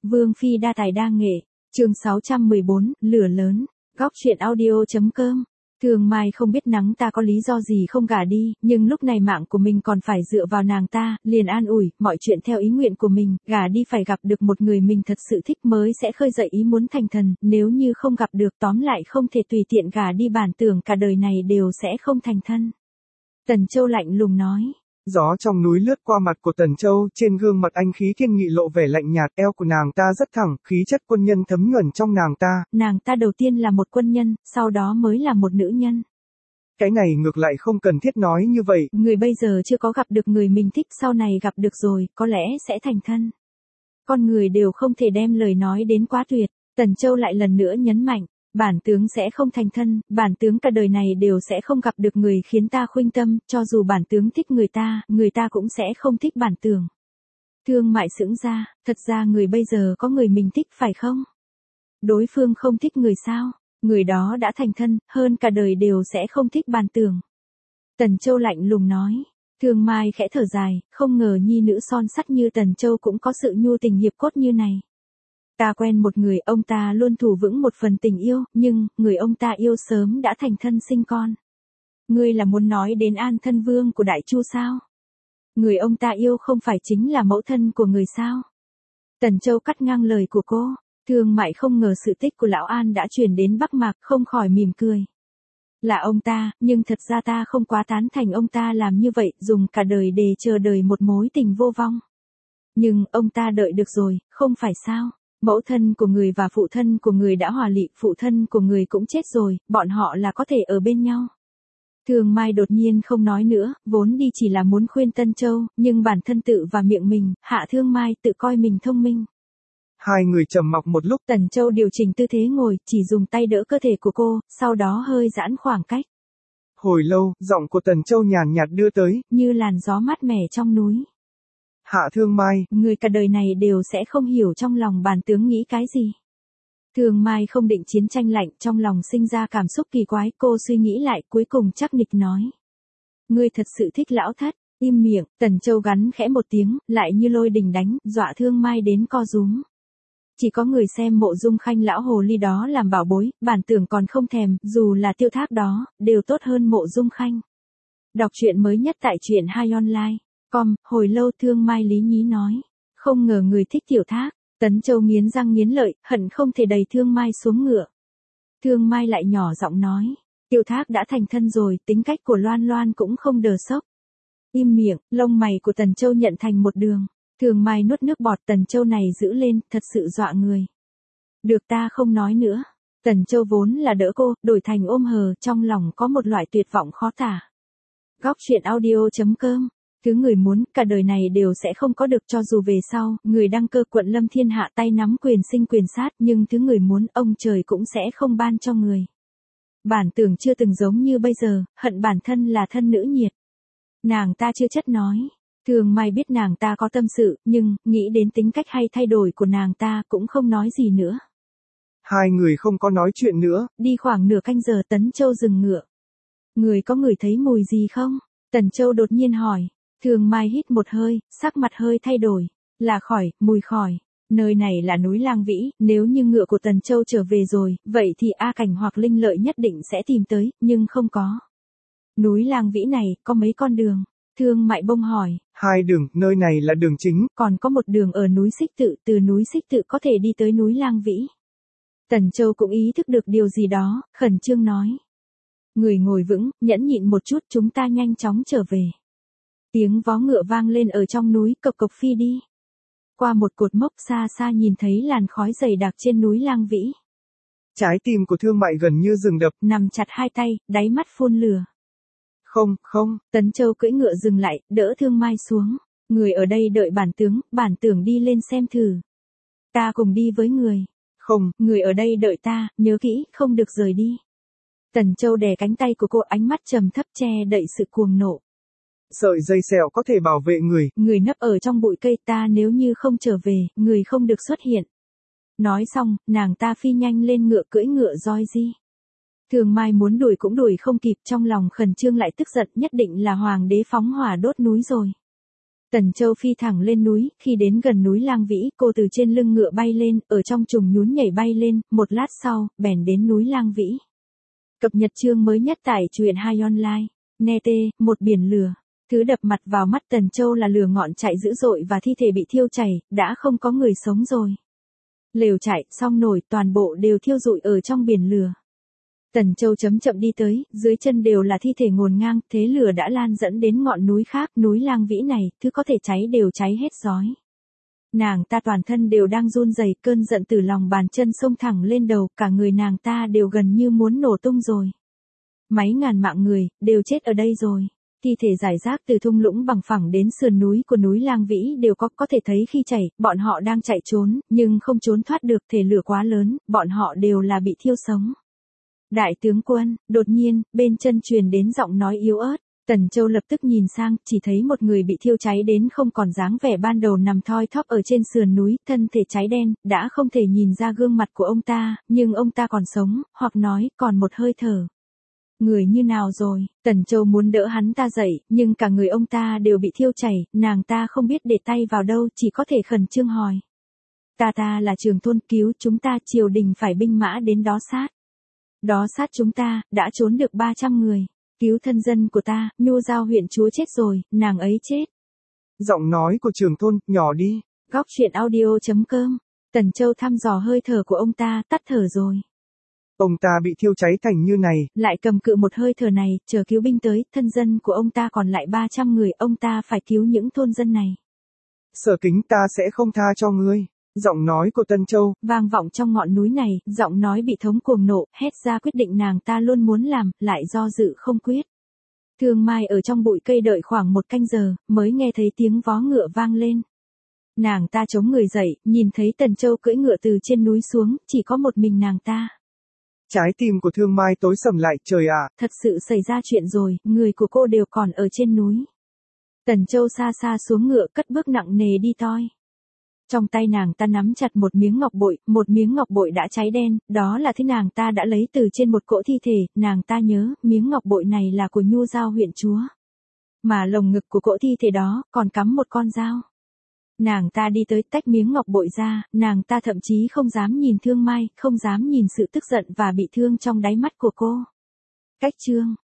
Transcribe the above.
Vương Phi đa tài đa nghệ, chương 614, lửa lớn, góc truyện audio.com. Thường Mai không biết nắng ta có lý do gì không gả đi, nhưng lúc này mạng của mình còn phải dựa vào nàng ta, liền an ủi, mọi chuyện theo ý nguyện của mình, gả đi phải gặp được một người mình thật sự thích mới sẽ khơi dậy ý muốn thành thần, nếu như không gặp được tóm lại không thể tùy tiện gả đi, bản tưởng cả đời này đều sẽ không thành thân. Tần Châu lạnh lùng nói. Gió trong núi lướt qua mặt của Tần Châu, trên gương mặt anh khí kiên nghị lộ vẻ lạnh nhạt, eo của nàng ta rất thẳng, khí chất quân nhân thấm nhuần trong nàng ta. Nàng ta đầu tiên là một quân nhân, sau đó mới là một nữ nhân. Cái này ngược lại không cần thiết nói như vậy. Người bây giờ chưa có gặp được người mình thích, sau này gặp được rồi, có lẽ sẽ thành thân. Con người đều không thể đem lời nói đến quá tuyệt. Tần Châu lại lần nữa nhấn mạnh. Bản tướng sẽ không thành thân, bản tướng cả đời này đều sẽ không gặp được người khiến ta khuynh tâm, cho dù bản tướng thích người ta cũng sẽ không thích bản tướng. Thương Mại sững ra, thật ra người bây giờ có người mình thích phải không? Đối phương không thích người sao? Người đó đã thành thân, hơn cả đời đều sẽ không thích bản tướng. Tần Châu lạnh lùng nói. Thương Mai khẽ thở dài, không ngờ nhi nữ son sắt như Tần Châu cũng có sự nhu tình hiệp cốt như này. Ta quen một người, ông ta luôn thủ vững một phần tình yêu, nhưng, người ông ta yêu sớm đã thành thân sinh con. Ngươi là muốn nói đến An Thân Vương của Đại Chu sao? Người ông ta yêu không phải chính là mẫu thân của người sao? Tần Châu cắt ngang lời của cô, Thương Mại không ngờ sự tích của Lão An đã truyền đến Bắc Mạc, không khỏi mỉm cười. Là ông ta, nhưng thật ra ta không quá tán thành ông ta làm như vậy, dùng cả đời để chờ đợi một mối tình vô vong. Nhưng, ông ta đợi được rồi, không phải sao? Mẫu thân của người và phụ thân của người đã hòa lị, phụ thân của người cũng chết rồi, bọn họ là có thể ở bên nhau. Thường Mai đột nhiên không nói nữa, vốn đi chỉ là muốn khuyên Tân Châu, nhưng bản thân tự và miệng mình, Hạ Thương Mai tự coi mình thông minh. Hai người trầm mặc một lúc. Tần Châu điều chỉnh tư thế ngồi, chỉ dùng tay đỡ cơ thể của cô, sau đó hơi giãn khoảng cách. Hồi lâu, giọng của Tần Châu nhàn nhạt đưa tới, như làn gió mát mẻ trong núi. Hạ Thương Mai, người cả đời này đều sẽ không hiểu trong lòng bản tướng nghĩ cái gì. Thương Mai không định chiến tranh lạnh, trong lòng sinh ra cảm xúc kỳ quái, cô suy nghĩ lại, cuối cùng chắc nịch nói. Ngươi thật sự thích lão thất, im miệng, Tần Châu gắn khẽ một tiếng, lại như lôi đình đánh, dọa Thương Mai đến co rúm. Chỉ có người xem Mộ Dung Khanh lão hồ ly đó làm bảo bối, bản tưởng còn không thèm, dù là Tiêu Thác đó, đều tốt hơn Mộ Dung Khanh. Đọc truyện mới nhất tại truyện 2 online. Hồi lâu Thương Mai lý nhí nói. Không ngờ người thích Tiểu Thác. Tấn Châu nghiến răng nghiến lợi, hận không thể đẩy Thương Mai xuống ngựa. Thương Mai lại nhỏ giọng nói. Tiểu Thác đã thành thân rồi, tính cách của Loan Loan cũng không đờ sốc. Im miệng, lông mày của Tần Châu nhận thành một đường. Thương Mai nuốt nước bọt, Tần Châu này giữ lên, thật sự dọa người. Được, ta không nói nữa. Tần Châu vốn là đỡ cô, đổi thành ôm hờ, trong lòng có một loại tuyệt vọng khó tả. Góc truyện audio.com. Thứ người muốn, cả đời này đều sẽ không có được, cho dù về sau, người đăng cơ quận lâm thiên hạ tay nắm quyền sinh quyền sát, nhưng thứ người muốn, ông trời cũng sẽ không ban cho người. Bản tưởng chưa từng giống như bây giờ, hận bản thân là thân nữ nhiệt. Nàng ta chưa chất nói. Thường Mai biết nàng ta có tâm sự, nhưng, nghĩ đến tính cách hay thay đổi của nàng ta, cũng không nói gì nữa. Hai người không có nói chuyện nữa. Đi khoảng nửa canh giờ, Tấn Châu dừng ngựa. Người có ngửi thấy mùi gì không? Tần Châu đột nhiên hỏi. Thường Mai hít một hơi, sắc mặt hơi thay đổi. Là khỏi, mùi khỏi. Nơi này là núi Lang Vĩ, nếu như ngựa của Tần Châu trở về rồi, vậy thì A Cảnh hoặc Linh Lợi nhất định sẽ tìm tới, nhưng không có. Núi Lang Vĩ này, có mấy con đường? Thương Mại bông hỏi. 2 đường, nơi này là đường chính. Còn có một đường ở núi Xích Tự, từ núi Xích Tự có thể đi tới núi Lang Vĩ. Tần Châu cũng ý thức được điều gì đó, khẩn trương nói. Người ngồi vững, nhẫn nhịn một chút, chúng ta nhanh chóng trở về. Tiếng vó ngựa vang lên ở trong núi, cộc cộc phi đi. Qua một cột mốc xa xa nhìn thấy làn khói dày đặc trên núi Lang Vĩ. Trái tim của Thương Mại gần như dừng đập. Nằm chặt hai tay, đáy mắt phun lửa. Không. Tấn Châu cưỡi ngựa dừng lại, đỡ Thương Mai xuống. Người ở đây đợi bản tưởng đi lên xem thử. Ta cùng đi với người. Không. Người ở đây đợi ta, nhớ kỹ, không được rời đi. Tần Châu đè cánh tay của cô, ánh mắt trầm thấp che đậy sự cuồng nộ. Sợi dây sẹo có thể bảo vệ người. Người nấp ở trong bụi cây, ta nếu như không trở về, người không được xuất hiện. Nói xong, nàng ta phi nhanh lên ngựa, cưỡi ngựa roi di. Thường Mai muốn đuổi cũng đuổi không kịp, trong lòng khẩn trương lại tức giận, nhất định là hoàng đế phóng hỏa đốt núi rồi. Tần Châu phi thẳng lên núi, khi đến gần núi Lang Vĩ, cô từ trên lưng ngựa bay lên, ở trong trùng nhún nhảy bay lên, một lát sau, bèn đến núi Lang Vĩ. Cập nhật chương mới nhất tại truyện 2 online. Nete, một biển lửa. Thứ đập mặt vào mắt Tần Châu là lửa ngọn chạy dữ dội và thi thể bị thiêu chảy, đã không có người sống rồi. Lều trại, xong nổi, toàn bộ đều thiêu rụi ở trong biển lửa. Tần Châu chậm chậm đi tới, dưới chân đều là thi thể ngổn ngang, thế lửa đã lan dẫn đến ngọn núi khác, núi Lang Vĩ này, thứ có thể cháy đều cháy hết rói. Nàng ta toàn thân đều đang run rẩy, cơn giận từ lòng bàn chân xông thẳng lên đầu, cả người nàng ta đều gần như muốn nổ tung rồi. Mấy ngàn mạng người, đều chết ở đây rồi. Thi thể rải rác từ thung lũng bằng phẳng đến sườn núi của núi Lang Vĩ đều có thể thấy khi chảy, bọn họ đang chạy trốn, nhưng không trốn thoát được, thể lửa quá lớn, bọn họ đều là bị thiêu sống. Đại tướng quân, đột nhiên, bên chân truyền đến giọng nói yếu ớt. Tần Châu lập tức nhìn sang, chỉ thấy một người bị thiêu cháy đến không còn dáng vẻ ban đầu nằm thoi thóp ở trên sườn núi, thân thể cháy đen, đã không thể nhìn ra gương mặt của ông ta, nhưng ông ta còn sống, hoặc nói, còn một hơi thở. Người như nào rồi? Tần Châu muốn đỡ hắn ta dậy, nhưng cả người ông ta đều bị thiêu chảy, nàng ta không biết để tay vào đâu, chỉ có thể khẩn trương hỏi. Ta là Trường Thôn, cứu chúng ta, triều đình phải binh mã đến đó sát. Đó sát chúng ta, đã trốn được 300 người. Cứu thân dân của ta, Nhu Giao huyện chúa chết rồi, nàng ấy chết. Giọng nói của Trường Thôn, nhỏ đi. Góc truyện audio.com. Tần Châu thăm dò hơi thở của ông ta, tắt thở rồi. Ông ta bị thiêu cháy thành như này. Lại cầm cự một hơi thở này, chờ cứu binh tới, thân dân của ông ta còn lại 300 người, ông ta phải cứu những thôn dân này. Sở Kính, ta sẽ không tha cho ngươi. Giọng nói của Tân Châu vang vọng trong ngọn núi này, giọng nói bị thống cuồng nộ, hét ra quyết định nàng ta luôn muốn làm, lại do dự không quyết. Thương Mai ở trong bụi cây đợi khoảng 1 canh giờ, mới nghe thấy tiếng vó ngựa vang lên. Nàng ta chống người dậy, nhìn thấy Tần Châu cưỡi ngựa từ trên núi xuống, chỉ có một mình nàng ta. Trái tim của Thương Mai tối sầm lại, trời ạ. Thật sự xảy ra chuyện rồi, người của cô đều còn ở trên núi. Tần Châu xa xa xuống ngựa, cất bước nặng nề đi toi. Trong tay nàng ta nắm chặt một miếng ngọc bội đã cháy đen, đó là thứ nàng ta đã lấy từ trên một cỗ thi thể, nàng ta nhớ, miếng ngọc bội này là của Nhu Giao huyện chúa. Mà lồng ngực của cỗ thi thể đó, còn cắm một con dao. Nàng ta đi tới tách miếng ngọc bội ra, nàng ta thậm chí không dám nhìn Thương Mai, không dám nhìn sự tức giận và bị thương trong đáy mắt của cô. Cách chương